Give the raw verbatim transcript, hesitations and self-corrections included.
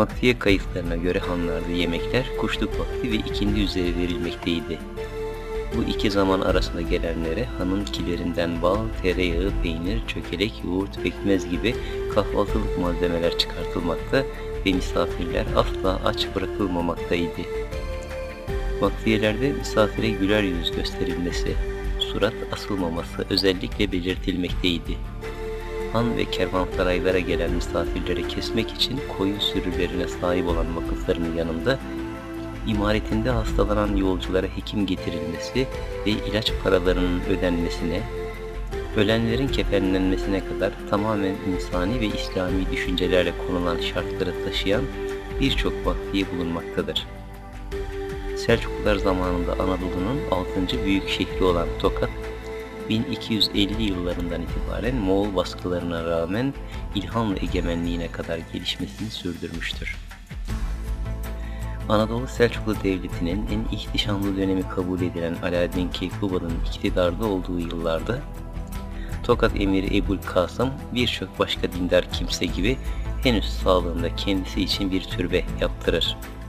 Vakfiye kayıtlarına göre hanlarda yemekler kuşluk vakti ve ikindi üzeri verilmekteydi. Bu iki zaman arasında gelenlere hanın kilerinden bal, tereyağı, peynir, çökelek, yoğurt, pekmez gibi kahvaltılık malzemeler çıkartılmakta ve misafirler asla aç bırakılmamaktaydı. Vakfiyelerde misafire güler yüz gösterilmesi, surat asılmaması özellikle belirtilmekteydi. Han ve kervansaraylara gelen misafirleri kesmek için koyun sürülerine sahip olan vakıflarının yanında imaretinde hastalanan yolculara hekim getirilmesi ve ilaç paralarının ödenmesine, ölenlerin kefenlenmesine kadar tamamen insani ve İslami düşüncelerle konulan şartları taşıyan birçok vakfiye bulunmaktadır. Selçuklular zamanında Anadolu'nun altıncı büyük şehri olan Tokat, bin iki yüz elli yıllarından itibaren Moğol baskılarına rağmen İlhanlı egemenliğine kadar gelişmesini sürdürmüştür. Anadolu Selçuklu Devleti'nin en ihtişamlı dönemi kabul edilen Alaaddin Keykubat'ın iktidarda olduğu yıllarda, Tokat Emiri Ebul Kasım birçok başka dindar kimse gibi henüz sağlığında kendisi için bir türbe yaptırır.